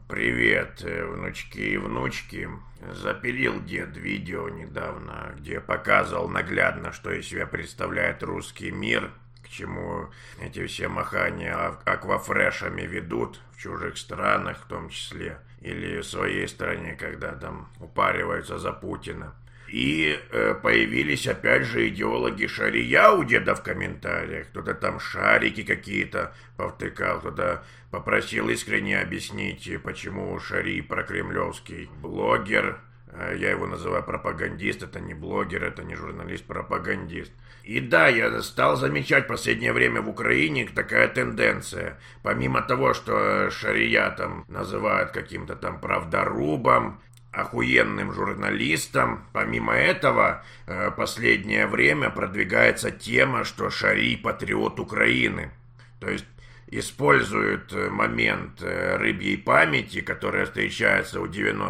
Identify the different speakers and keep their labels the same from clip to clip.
Speaker 1: Привет, внучки и внучки. Запилил дед видео недавно, где показывал наглядно, что из себя представляет русский мир, к чему эти все махания аквафрешами ведут в чужих странах в том числе, или в своей стране, когда там упариваются за Путина. И появились опять же идеологи шария у деда в комментариях. Кто-то там шарики какие-то повтыкал, кто-то попросил искренне объяснить, почему шарий прокремлевский блогер. Я его называю пропагандист, это не блогер, это не журналист, пропагандист. И да, я стал замечать в последнее время в Украине такая тенденция. Помимо того, что шария там называют каким-то там правдорубом, охуенным журналистом. Помимо этого, последнее время продвигается тема, что шарий патриот Украины. То есть используют момент рыбьей памяти, которая встречается у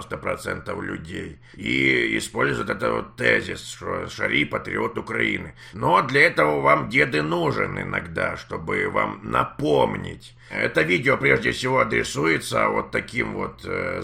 Speaker 1: 90% людей, и используют этот вот тезис, что шарий патриот Украины. Но для этого вам деды нужен иногда, чтобы вам напомнить. Это видео прежде всего адресуется вот таким вот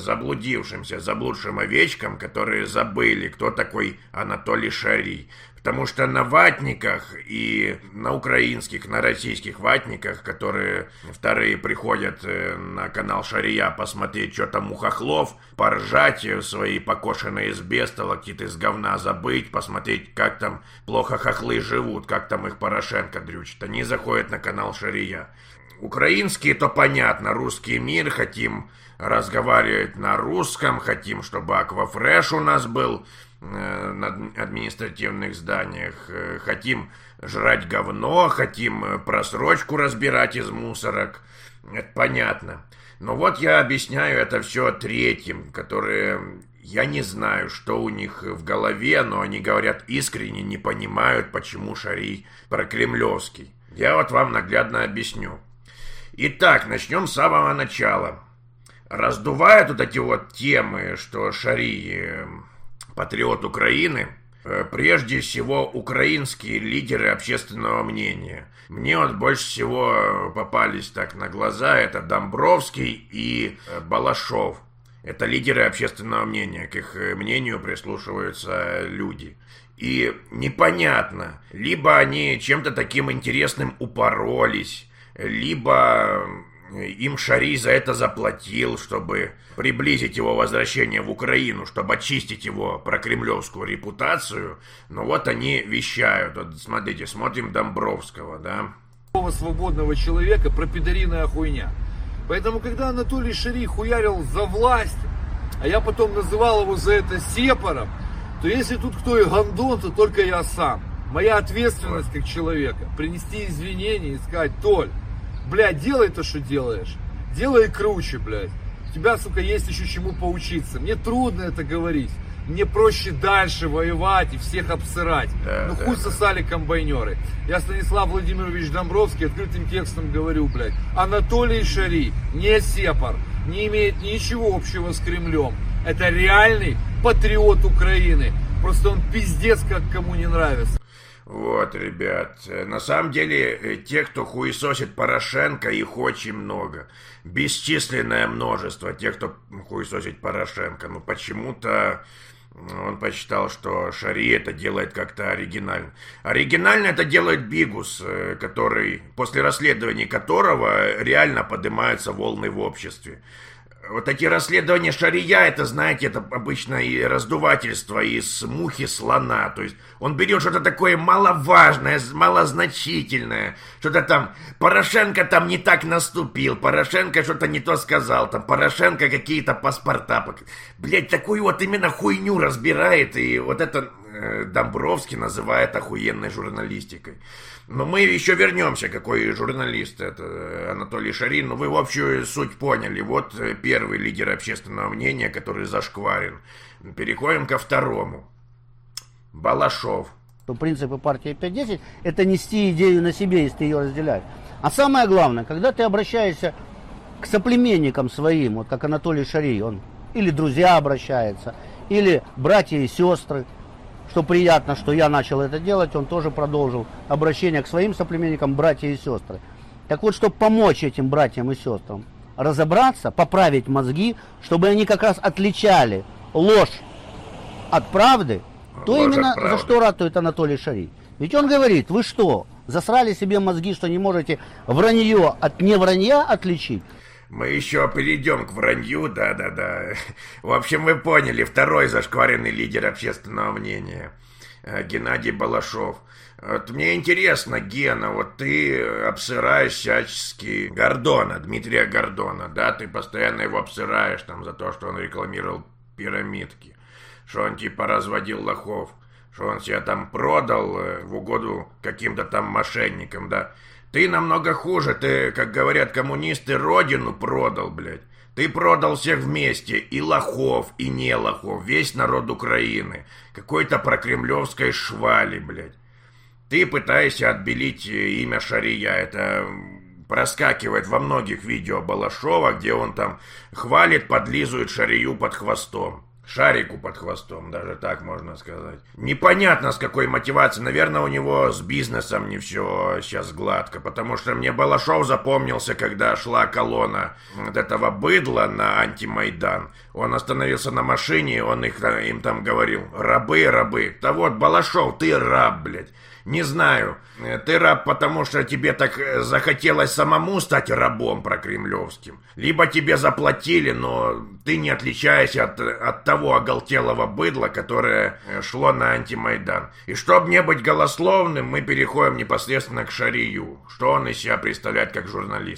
Speaker 1: заблудшим овечкам, которые забыли, кто такой Анатолий Шарий. Потому что на ватниках и на украинских, на российских ватниках, которые вторые приходят на канал Шария посмотреть, что там у хохлов, поржать в своей покошенной избе, сталактит из говна забыть, посмотреть, как там плохо хохлы живут, как там их Порошенко дрючит. Они заходят на канал Шария. Украинские, то понятно, русский мир, хотим разговаривать на русском, хотим, чтобы аквафреш у нас был на административных зданиях, хотим жрать говно, хотим просрочку разбирать из мусорок. Это понятно. Но вот я объясняю это все третьим, которые, я не знаю, что у них в голове, но они говорят искренне, не понимают, почему шарий прокремлевский. Я вот вам наглядно объясню. Итак, начнем с самого начала. Раздувая вот эти вот темы, что шарий патриот Украины, прежде всего украинские лидеры общественного мнения. Мне вот больше всего попались так на глаза, это Домбровский и Балашов. Это лидеры общественного мнения, к их мнению прислушиваются люди. И непонятно, либо они чем-то таким интересным упоролись, либо им Шарий за это заплатил, чтобы приблизить его возвращение в Украину, чтобы очистить его прокремлевскую репутацию. Но вот они вещают. Вот смотрите, смотрим Домбровского, да.
Speaker 2: Свободного человека про пидориная хуйня. Поэтому, когда Анатолий Шарий хуярил за власть, а я потом называл его за это сепаром, то если тут кто и гондон, то только я сам. Моя ответственность как человека принести извинения и сказать: Толь, блядь, делай то, что делаешь. Делай круче, блядь. У тебя, сука, есть еще чему поучиться. Мне трудно это говорить. Мне проще дальше воевать и всех обсырать. Ну хуй сосали комбайнеры. Я, Станислав Владимирович Домбровский, открытым текстом говорю, блядь. Анатолий Шарий не сепар, не имеет ничего общего с Кремлем. Это реальный патриот Украины. Просто он пиздец как кому не нравится.
Speaker 1: Вот, ребят, на самом деле, те, кто хуесосит Порошенко, их очень много. Бесчисленное множество тех, кто хуесосит Порошенко. Но почему-то он посчитал, что Шарий это делает как-то оригинально. Оригинально это делает Бигус, который, после расследования которого реально поднимаются волны в обществе. Вот эти расследования Шария, это, знаете, это обычно и раздувательство из мухи слона. То есть он берет что-то такое маловажное, малозначительное. Что-то там, Порошенко там не так наступил, Порошенко что-то не то сказал, там Порошенко какие-то паспорта. Блять, такую вот именно хуйню разбирает, и вот это Домбровский называет охуенной журналистикой. Но мы еще вернемся, какой журналист это Анатолий Шарий. Но вы в общую суть поняли. Вот первый лидер общественного мнения, который зашкварен. Переходим ко второму. Балашов.
Speaker 3: Принципы партии 5-10 – это нести идею на себе, если ты ее разделяешь. А самое главное, когда ты обращаешься к соплеменникам своим, вот как Анатолий Шарий, он или друзья обращается, или братья и сестры, что приятно, что я начал это делать, он тоже продолжил обращение к своим соплеменникам, братья и сестры. Так вот, чтобы помочь этим братьям и сестрам, разобраться, поправить мозги, чтобы они как раз отличали ложь от правды, то
Speaker 1: Ложь
Speaker 3: именно
Speaker 1: от правды.
Speaker 3: за что ратует Анатолий Шарий. Ведь он говорит, вы что, засрали себе мозги, что не можете вранье от невранья отличить?
Speaker 1: Мы еще перейдем к вранью, да-да-да. В общем, вы поняли, второй зашкваренный лидер общественного мнения, Геннадий Балашов. Вот мне интересно, Гена, вот ты обсираешь всячески Гордона, Дмитрия Гордона, да, ты постоянно его обсираешь там за то, что он рекламировал пирамидки, что он типа разводил лохов, что он себя там продал в угоду каким-то там мошенникам, да. Ты намного хуже, ты, как говорят коммунисты, родину продал, блядь. Ты продал всех вместе, и лохов, и не лохов, весь народ Украины, какой-то прокремлевской швали, блядь. Ты пытаешься отбелить имя Шария, это проскакивает во многих видео Балашова, где он там хвалит, подлизывает Шарию под хвостом. Шарику под хвостом, даже так можно сказать. Непонятно, с какой мотивацией. Наверное, у него с бизнесом не все сейчас гладко, потому что мне Балашов запомнился, когда шла колонна вот этого быдла на антимайдан. Он остановился на машине, он им там говорил: рабы, рабы. Да вот, Балашов, ты раб, блядь. Не знаю, ты раб, потому что тебе так захотелось самому стать рабом прокремлевским. Либо тебе заплатили, но ты не отличаешься от того оголтелого быдла, которое шло на антимайдан. И чтобы не быть голословным, мы переходим непосредственно к Шарию. Что он из себя представляет как журналист.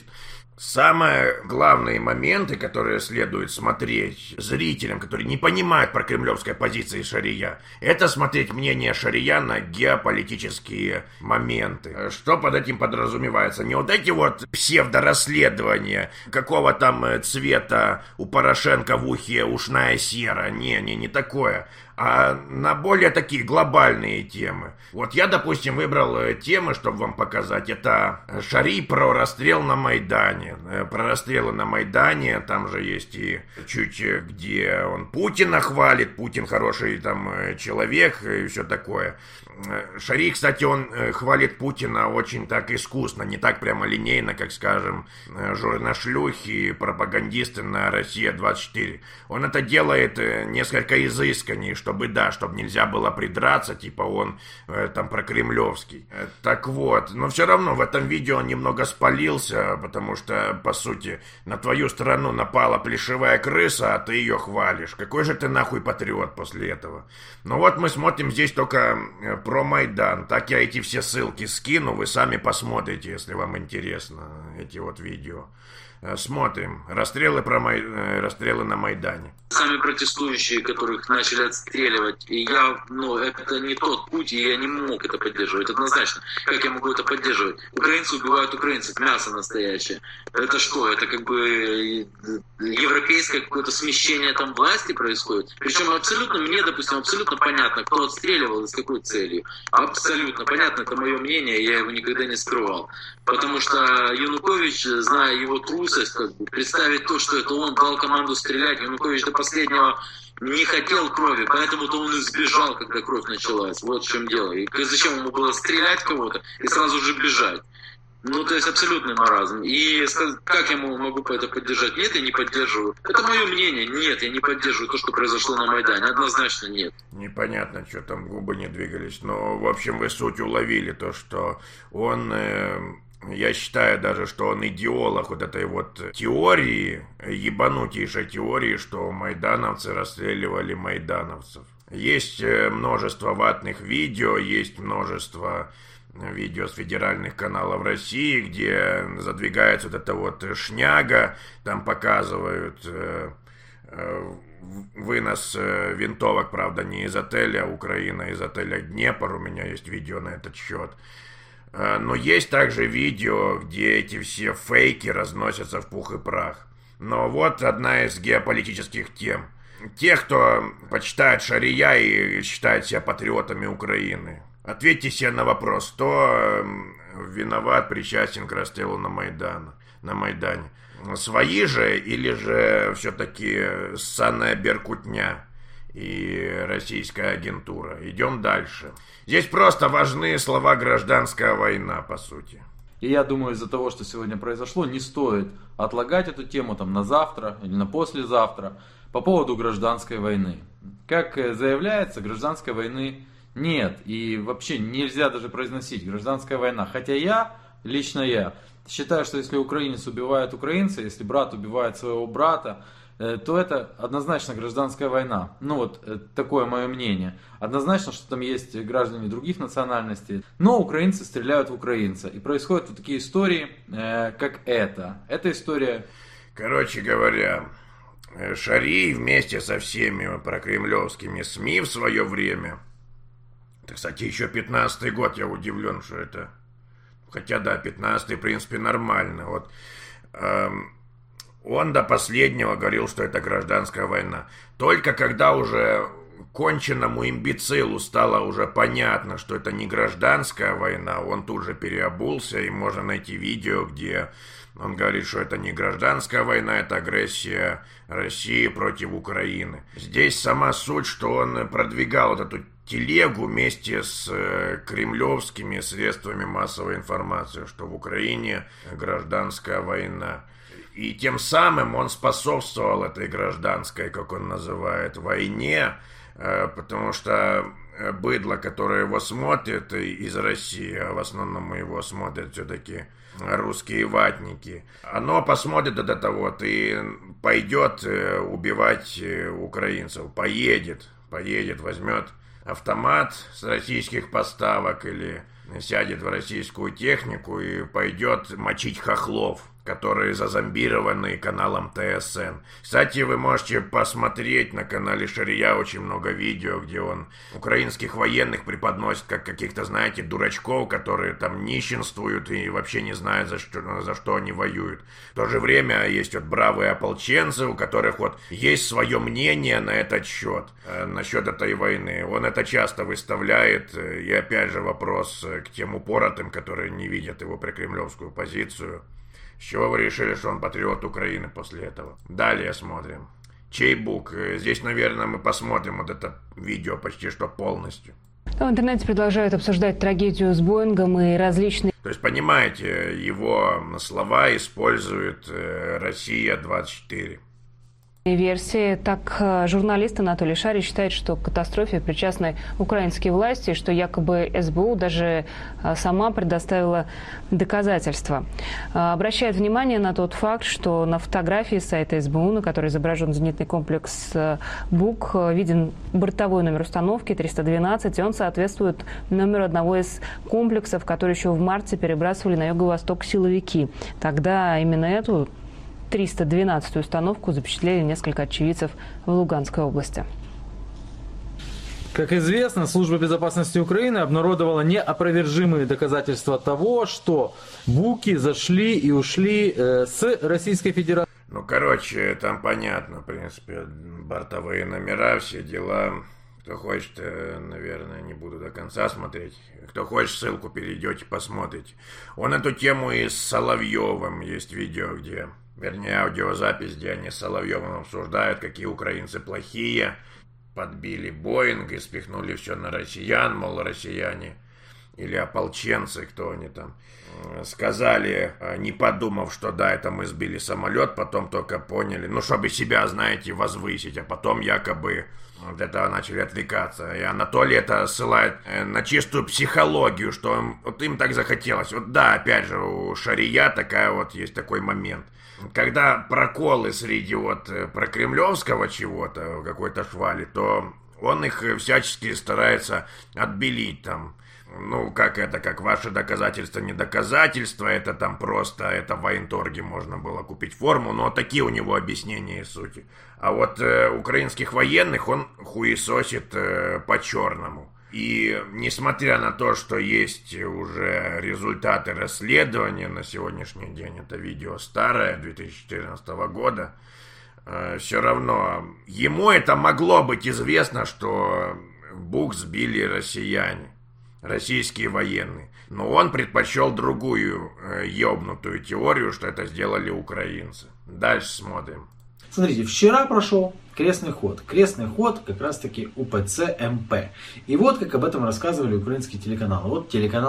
Speaker 1: Самые главные моменты, которые следует смотреть зрителям, которые не понимают про кремлевской позиции Шария, это смотреть мнение Шария на геополитические моменты. Что под этим подразумевается? Не вот эти вот псевдорасследования, какого там цвета у Порошенко в ухе ушная сера. Не такое. А на более такие глобальные темы. Вот я, допустим, выбрал темы, чтобы вам показать. Это Шарий про расстрел на Майдане. Про расстрелы на Майдане. Там же есть и чуть где он Путина хвалит. Путин хороший там человек и все такое. Шарий, кстати, он хвалит Путина очень так искусно. Не так прямо линейно, как, скажем, журношлюхи, пропагандисты на Россия-24. Он это делает несколько изысканнее, чтобы нельзя было придраться, типа он там прокремлевский. Так вот, но все равно в этом видео он немного спалился, потому что, по сути, на твою страну напала плешивая крыса, а ты ее хвалишь. Какой же ты нахуй патриот после этого? Ну вот мы смотрим здесь только про Майдан. Так я эти все ссылки скину, вы сами посмотрите, если вам интересно эти вот видео. Смотрим. Расстрелы на Майдане.
Speaker 4: Сами протестующие, которых начали отстреливать, и это не тот путь, и я не мог это поддерживать, однозначно. Как я могу это поддерживать? Украинцы убивают украинцев, мясо настоящее. Это что? Это как бы европейское какое-то смещение там власти происходит? Причем мне, допустим, абсолютно понятно, кто отстреливал и с какой целью. Абсолютно понятно, это мое мнение, я его никогда не скрывал. Потому что Янукович, зная его трусость, представить то, что это он дал команду стрелять, Янукович до последнего не хотел крови, поэтому-то он и сбежал, когда кровь началась. Вот в чем дело. И зачем ему было стрелять кого-то и сразу же бежать? То есть абсолютный маразм. И как я могу это поддержать? Нет, я не поддерживаю. Это мое мнение. Нет, я не поддерживаю то, что произошло на Майдане. Однозначно нет.
Speaker 1: Непонятно, что там губы не двигались. Но, в общем, вы суть уловили. То, что он... Я считаю даже, что он идеолог вот этой вот теории, ебанутейшей теории, что майдановцы расстреливали майдановцев. Есть множество ватных видео, есть множество видео с федеральных каналов России, где задвигается вот эта вот шняга, там показывают вынос винтовок, правда, не из отеля Украина, а из отеля Днепр, у меня есть видео на этот счет. Но есть также видео, где эти все фейки разносятся в пух и прах. Но вот одна из геополитических тем. Те, кто почитает Шария и считает себя патриотами Украины, ответьте себе на вопрос, кто виноват, причастен к расстрелу на Майдане. Свои же или же все-таки ссаная беркутня и российская агентура? Идем дальше. Здесь просто важны слова «гражданская война», по сути.
Speaker 5: И я думаю, из-за того, что сегодня произошло, не стоит отлагать эту тему там, на завтра или на послезавтра по поводу гражданской войны. Как заявляется, гражданской войны нет. И вообще нельзя даже произносить гражданская война. Хотя лично я считаю, что если украинец убивает украинца, если брат убивает своего брата, то это однозначно гражданская война. Ну вот, такое мое мнение. Однозначно, что там есть граждане других национальностей, но украинцы стреляют в украинца. И происходят вот такие истории, как эта. Эта история...
Speaker 1: Короче говоря, Шарий вместе со всеми прокремлевскими СМИ в свое время... Это, кстати, еще 15-й год, я удивлен, что это... Хотя, да, 15-й, в принципе, нормально. Вот... Он до последнего говорил, что это гражданская война. Только когда уже конченному имбецилу стало уже понятно, что это не гражданская война, он тут же переобулся, и можно найти видео, где он говорит, что это не гражданская война, это агрессия России против Украины. Здесь сама суть, что он продвигал вот эту телегу вместе с кремлевскими средствами массовой информации, что в Украине гражданская война. И тем самым он способствовал этой гражданской, как он называет, войне, потому что быдло, которое его смотрит из России, а в основном его смотрят все-таки русские ватники, оно посмотрит до того и пойдет убивать украинцев, поедет, возьмет автомат с российских поставок или сядет в российскую технику и пойдет мочить хохлов, которые зазомбированы каналом ТСН. Кстати, вы можете посмотреть на канале Шария очень много видео, где он украинских военных преподносит как каких-то, знаете, дурачков, которые там нищенствуют и вообще не знают, за что они воюют. В то же время есть вот бравые ополченцы, у которых вот есть свое мнение на этот счет, насчет этой войны. Он это часто выставляет, и опять же вопрос к тем упоротым, которые не видят его прокремлевскую позицию. С чего вы решили, что он патриот Украины после этого? Далее смотрим. Чейбук. Здесь, наверное, мы посмотрим вот это видео почти что полностью.
Speaker 6: В интернете продолжают обсуждать трагедию с Боингом и различные...
Speaker 1: То есть, понимаете, его слова использует «Россия-24».
Speaker 6: версии. Так, журналист Анатолий Шарий считает, что к катастрофе причастны украинские власти, что якобы СБУ даже сама предоставила доказательства. Обращает внимание на тот факт, что на фотографии сайта СБУ, на которой изображен зенитный комплекс «Бук», виден бортовой номер установки 312, и он соответствует номеру одного из комплексов, который еще в марте перебрасывали на юго-восток силовики. Тогда именно эту 312-ю установку запечатлели несколько очевидцев в Луганской области.
Speaker 5: Как известно, Служба безопасности Украины обнародовала неопровержимые доказательства того, что буки зашли и ушли с Российской Федерации.
Speaker 1: Ну, короче, там понятно, в принципе, бортовые номера, все дела. Кто хочет, наверное, не буду до конца смотреть. Кто хочет, ссылку перейдете, посмотрите. Он эту тему и с Соловьевым, есть видео, где... Вернее, аудиозапись, где они с Соловьевым обсуждают, какие украинцы плохие. Подбили Боинг и спихнули все на россиян, мол, россияне или ополченцы, кто они там. Сказали, не подумав, что да, это мы сбили самолет, потом только поняли, ну, чтобы себя, знаете, возвысить, а потом якобы от этого начали отвлекаться. И Анатолий это ссылает на чистую психологию, что вот им так захотелось. Вот да, опять же, у Шария такая вот есть такой момент. Когда проколы среди вот прокремлевского чего-то, какой-то швали, то он их всячески старается отбелить там. Ну, как ваши доказательства не доказательства, это там просто, это в военторге можно было купить форму, но такие у него объяснения и сути. А вот украинских военных он хуесосит по-черному. И несмотря на то, что есть уже результаты расследования на сегодняшний день, это видео старое, 2014 года, все равно ему это могло быть известно, что Бук сбили россияне, российские военные. Но он предпочел другую ёбнутую теорию, что это сделали украинцы. Дальше смотрим.
Speaker 7: Смотрите, вчера прошел крестный ход. Крестный ход как раз таки УПЦ МП. И вот как об этом рассказывали украинские телеканалы. Вот телеканал...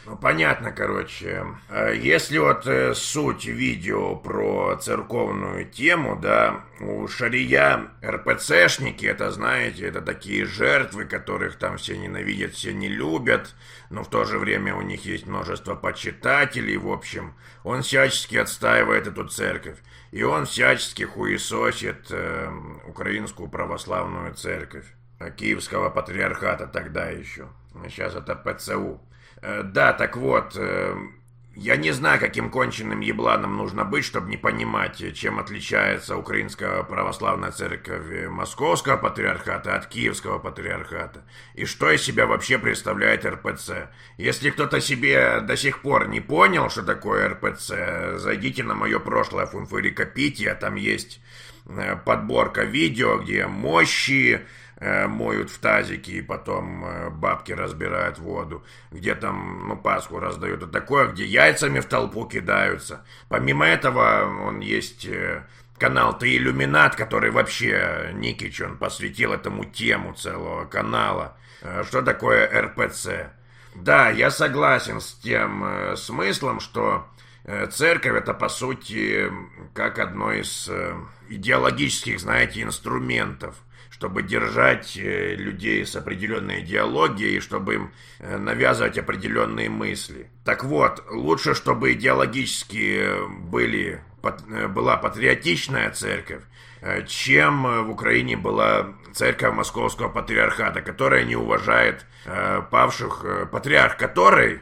Speaker 1: Ну, понятно, короче. Если вот суть видео про церковную тему, да, у шария РПЦшники, это, знаете, это такие жертвы, которых там все ненавидят, все не любят, но в то же время у них есть множество почитателей, в общем. Он всячески отстаивает эту церковь, и он всячески хуесосит украинскую православную церковь, Киевского патриархата тогда еще. Сейчас это ПЦУ. Да, так вот, я не знаю, каким конченным ебланом нужно быть, чтобы не понимать, чем отличается Украинская православная церковь Московского патриархата от Киевского патриархата. И что из себя вообще представляет РПЦ. Если кто-то себе до сих пор не понял, что такое РПЦ, зайдите на мое прошлое Фунфырикопитие, там есть подборка видео, где мощи моют в тазике и потом бабки разбирают воду, где там, Пасху раздают, и такое, где яйцами в толпу кидаются. Помимо этого, он есть канал «Ты иллюминат», который вообще Никич, он посвятил этому тему целого канала. Что такое РПЦ? Да, я согласен с тем смыслом, что церковь это, по сути, как одно из идеологических, знаете, инструментов, чтобы держать людей с определенной идеологией, чтобы им навязывать определенные мысли. Так вот, лучше, чтобы идеологически была патриотичная церковь, чем в Украине была церковь Московского патриархата, которая не уважает павших, патриарх которой,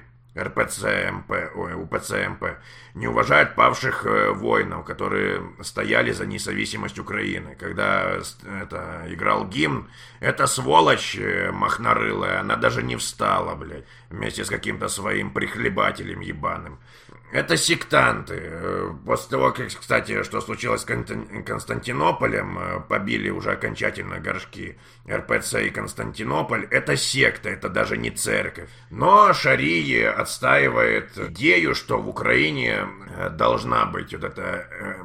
Speaker 1: УПЦ-МП, не уважает павших воинов, которые стояли за независимость Украины. Когда играл гимн, эта сволочь махнорылая, она даже не встала, блядь, вместе с каким-то своим прихлебателем ебаным. Это сектанты. После того, кстати, что случилось с Константинополем, побили уже окончательно горшки РПЦ и Константинополь. Это секта, это даже не церковь. Но Шарий отстаивает идею, что в Украине должна быть вот эта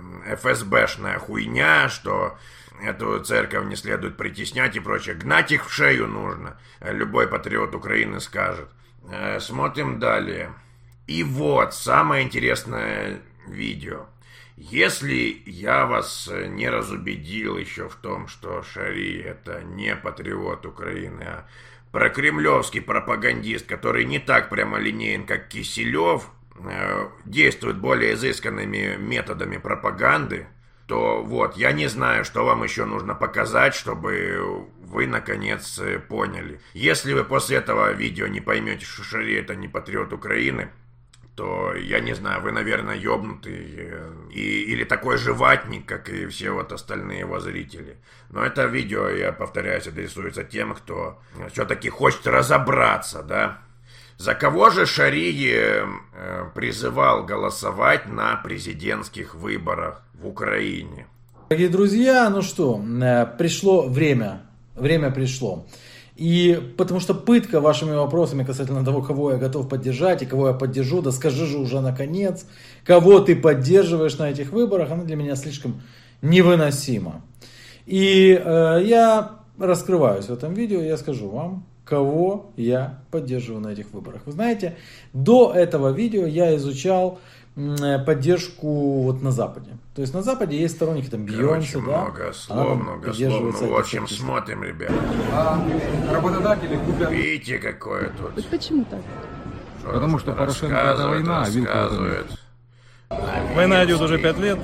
Speaker 1: ФСБшная хуйня, что эту церковь не следует притеснять и прочее. Гнать их в шею нужно. Любой патриот Украины скажет. Смотрим далее. И вот, самое интересное видео. Если я вас не разубедил еще в том, что Шарий это не патриот Украины, а прокремлевский пропагандист, который не так прямолинеен, как Киселев, действует более изысканными методами пропаганды, то вот, я не знаю, что вам еще нужно показать, чтобы вы, наконец, поняли. Если вы после этого видео не поймете, что Шарий это не патриот Украины, то, я не знаю, вы, наверное, ёбнутый или такой же ватник, как и все вот остальные его зрители. Но это видео, я повторяюсь, адресуется тем, кто все-таки хочет разобраться, да. За кого же Шарий призывал голосовать на президентских выборах в Украине?
Speaker 7: Дорогие друзья, ну что, пришло время. Время пришло. И потому что пытка вашими вопросами касательно того, кого я готов поддержать и кого я поддержу, да скажи же уже наконец, кого ты поддерживаешь на этих выборах, она для меня слишком невыносима. И я раскрываюсь в этом видео, я скажу вам, кого я поддерживаю на этих выборах. Вы знаете, до этого видео я изучал поддержку вот на Западе. То есть на Западе есть сторонники там Бейонсе, да?
Speaker 1: Много слов. Ну, в общем, смотрим, ребят.
Speaker 8: Работодатели купят...
Speaker 1: Видите, какое тут.
Speaker 9: Почему так?
Speaker 8: Потому что Порошенко это война, а
Speaker 1: рассказывает.
Speaker 10: Война идет уже 5 лет.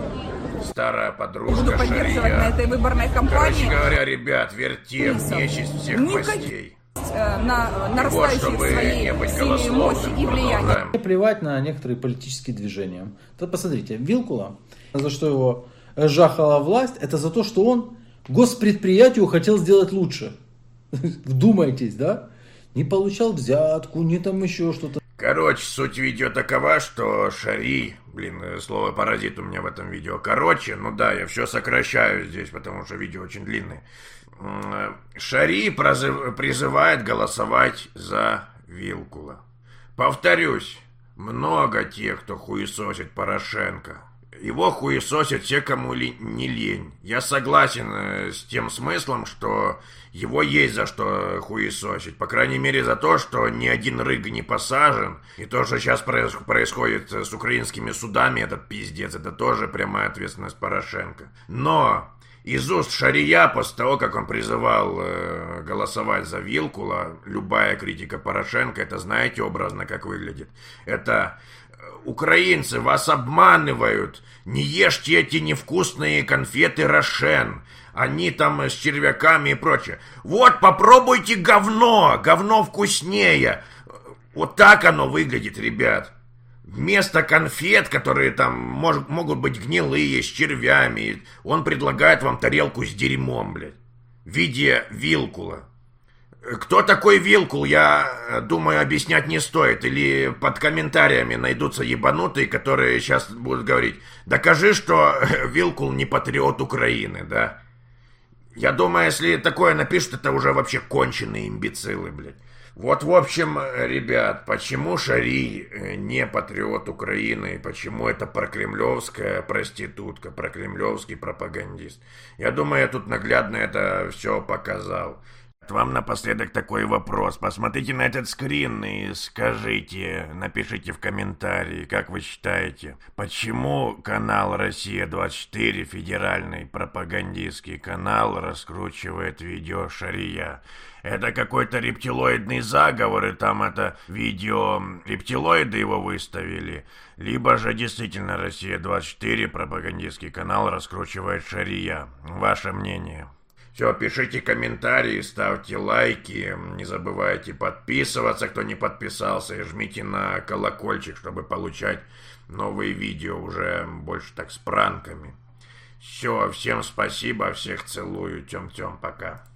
Speaker 1: Старая подружка
Speaker 9: Буду поддерживать
Speaker 1: Шария.
Speaker 9: на этой выборной кампании.
Speaker 1: Короче говоря, ребят, вертеп, нечисть всех мастей.
Speaker 9: На нарастающие своей силе, мощи и влияния.
Speaker 7: Мне плевать на некоторые политические движения. Вот посмотрите, Вилкула, за что его жахала власть, это за то, что он госпредприятию хотел сделать лучше. Вдумайтесь, да? Не получал взятку, не там еще что-то.
Speaker 1: Короче, суть видео такова, что Шарий, слово паразит у меня в этом видео. Короче, ну да, я все сокращаю здесь, потому что видео очень длинное. Шарий призывает голосовать за Вилкула. Повторюсь, много тех, кто хуесосит Порошенко. Его хуесосят все, кому не лень. Я согласен с тем смыслом, что его есть за что хуесосить. По крайней мере за то, что ни один рыг не посажен. И то, что сейчас происходит с украинскими судами, этот пиздец, это тоже прямая ответственность Порошенко. Но из уст Шария, после того, как он призывал голосовать за Вилкула, любая критика Порошенко, это знаете образно, как выглядит? Это... Украинцы, вас обманывают. Не ешьте эти невкусные конфеты Рошен. Они там с червяками и прочее. Вот, попробуйте говно. Говно вкуснее. Вот так оно выглядит, ребят. Вместо конфет, которые там могут быть гнилые, с червями, он предлагает вам тарелку с дерьмом, блядь. В виде Вилкула. Кто такой Вилкул, я думаю, объяснять не стоит. Или под комментариями найдутся ебанутые, которые сейчас будут говорить: докажи, что Вилкул не патриот Украины, да? Я думаю, если такое напишут, это уже вообще конченые имбецилы, блядь. Вот, в общем, ребят, почему Шарий не патриот Украины, почему это прокремлевская проститутка, прокремлевский пропагандист. Я думаю, я тут наглядно это все показал. Вам напоследок такой вопрос. Посмотрите на этот скрин и скажите, напишите в комментарии, как вы считаете, почему канал «Россия-24», федеральный пропагандистский канал, раскручивает видео Шария? Это какой-то рептилоидный заговор, и там это видео рептилоиды его выставили? Либо же действительно «Россия-24», пропагандистский канал, раскручивает Шария? Ваше мнение? Все, пишите комментарии, ставьте лайки, не забывайте подписываться, кто не подписался, и жмите на колокольчик, чтобы получать новые видео, уже больше так с пранками. Все, всем спасибо, всех целую, тем-тем, пока.